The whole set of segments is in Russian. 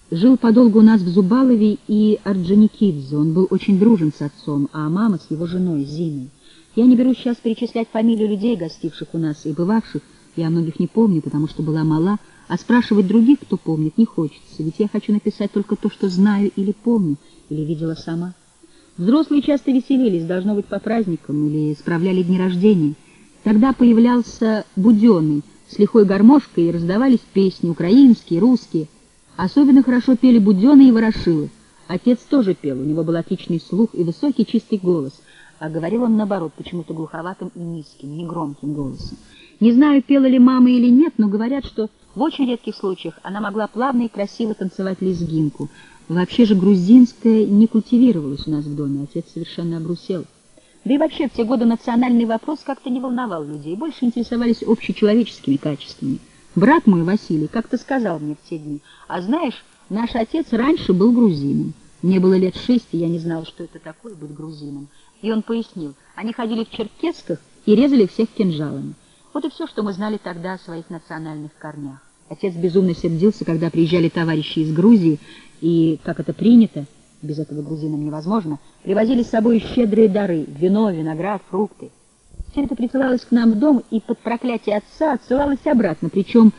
Жил подолгу у нас в Зубалове и Орджоникидзе. Он был очень дружен с отцом, а мама с его женой Зиной. Я не берусь сейчас перечислять фамилии людей, гостивших у нас и бывавших. Я многих не помню, потому что была мала, а спрашивать других, кто помнит, не хочется, ведь я хочу написать только то, что знаю или помню, или видела сама. Взрослые часто веселились, должно быть, по праздникам или справляли дни рождения. Тогда появлялся Буденный с лихой гармошкой, и раздавались песни, украинские, русские. Особенно хорошо пели Буденный и Ворошилов. Отец тоже пел, у него был отличный слух и высокий чистый голос, а говорил он, наоборот, почему-то глуховатым и низким, негромким голосом. Не знаю, пела ли мама или нет, но говорят, что в очень редких случаях она могла плавно и красиво танцевать лезгинку. Вообще же грузинская не культивировалась у нас в доме, отец совершенно обрусел. Да и вообще в те годы национальный вопрос как-то не волновал людей, больше интересовались общечеловеческими качествами. Брат мой, Василий, как-то сказал мне в те дни: «А знаешь, наш отец раньше был грузином». Мне было лет 6, и я не знала, что это такое быть грузином. И он пояснил: они ходили в черкесках и резали всех кинжалами. Вот и все, что мы знали тогда о своих национальных корнях. Отец безумно сердился, когда приезжали товарищи из Грузии, и, как это принято, без этого грузинам невозможно, привозили с собой щедрые дары: вино, виноград, фрукты. Все это присылалось к нам в дом, и под проклятие отца отсылалось обратно, причем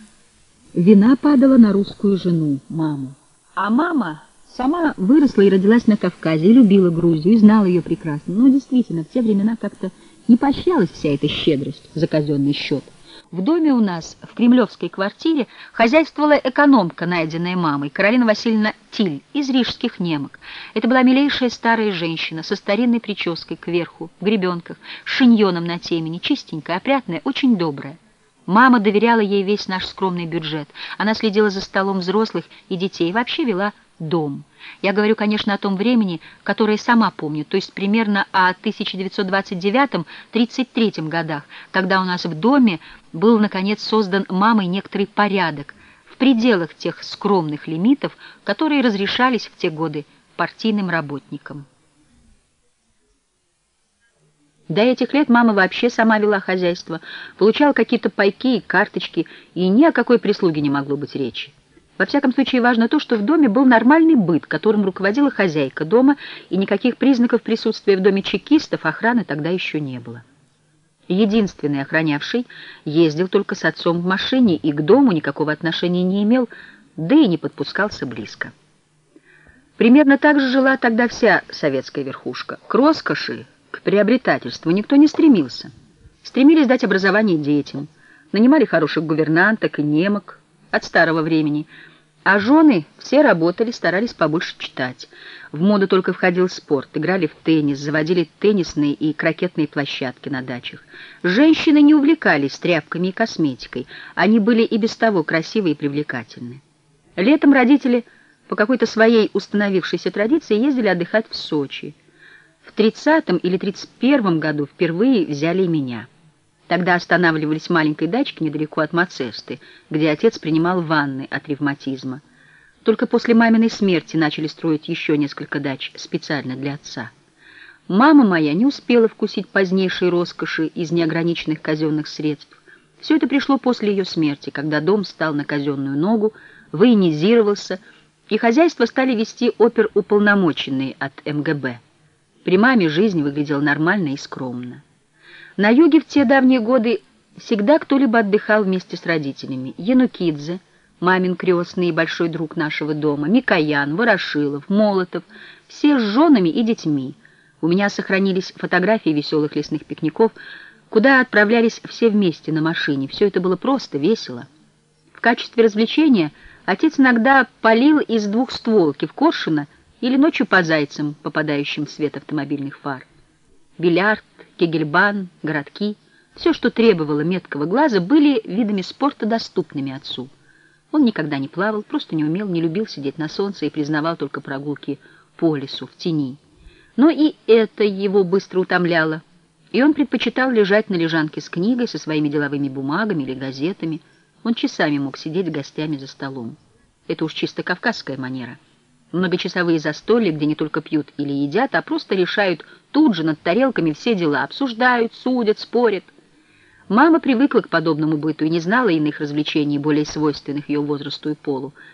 вина падала на русскую жену, маму. А мама сама выросла и родилась на Кавказе, и любила Грузию, и знала ее прекрасно. Но действительно, в те времена как-то не поощрялась вся эта щедрость за казенный счет. В доме у нас, в кремлевской квартире, хозяйствовала экономка, найденная мамой, Каролина Васильевна Тиль, из рижских немок. Это была милейшая старая женщина, со старинной прической кверху, в гребенках, с шиньоном на темени, чистенькая, опрятная, очень добрая. Мама доверяла ей весь наш скромный бюджет. Она следила за столом взрослых и детей, и вообще вела дом. Я говорю, конечно, о том времени, которое сама помню, то есть примерно о 1929-33 годах, когда у нас в доме был, наконец, создан мамой некоторый порядок в пределах тех скромных лимитов, которые разрешались в те годы партийным работникам. До этих лет мама вообще сама вела хозяйство, получала какие-то пайки и карточки, и ни о какой прислуге не могло быть речи. Во всяком случае, важно то, что в доме был нормальный быт, которым руководила хозяйка дома, и никаких признаков присутствия в доме чекистов, охраны тогда еще не было. Единственный охранявший ездил только с отцом в машине и к дому никакого отношения не имел, да и не подпускался близко. Примерно так же жила тогда вся советская верхушка. К роскоши, к приобретательству никто не стремился. Стремились дать образование детям, нанимали хороших гувернанток и немок от старого времени, а жены все работали, старались побольше читать. В моду только входил спорт, играли в теннис, заводили теннисные и крокетные площадки на дачах. Женщины не увлекались тряпками и косметикой, они были и без того красивы и привлекательны. Летом родители по какой-то своей установившейся традиции ездили отдыхать в Сочи. В 30-м или 31-м году впервые взяли и меня. Тогда останавливались в маленькой дачке недалеко от Мацесты, где отец принимал ванны от ревматизма. Только после маминой смерти начали строить еще несколько дач специально для отца. Мама моя не успела вкусить позднейшей роскоши из неограниченных казенных средств. Все это пришло после ее смерти, когда дом стал на казенную ногу, военизировался, и хозяйство стали вести оперуполномоченные от МГБ. При маме жизнь выглядела нормально и скромно. На юге в те давние годы всегда кто-либо отдыхал вместе с родителями. Янукидзе, мамин крестный и большой друг нашего дома, Микоян, Ворошилов, Молотов, все с женами и детьми. У меня сохранились фотографии веселых лесных пикников, куда отправлялись все вместе на машине. Все это было просто, весело. В качестве развлечения отец иногда палил из двухстволки в коршуна или ночью по зайцам, попадающим в свет автомобильных фар. Бильярд, кегельбан, городки — все, что требовало меткого глаза, были видами спорта доступными отцу. Он никогда не плавал, просто не умел, не любил сидеть на солнце и признавал только прогулки по лесу, в тени. Но и это его быстро утомляло, и он предпочитал лежать на лежанке с книгой, со своими деловыми бумагами или газетами. Он часами мог сидеть с гостями за столом. Это уж чисто кавказская манера. Многочасовые застолья, где не только пьют или едят, а просто решают тут же над тарелками все дела, обсуждают, судят, спорят. Мама привыкла к подобному быту и не знала иных развлечений, более свойственных ее возрасту и полу.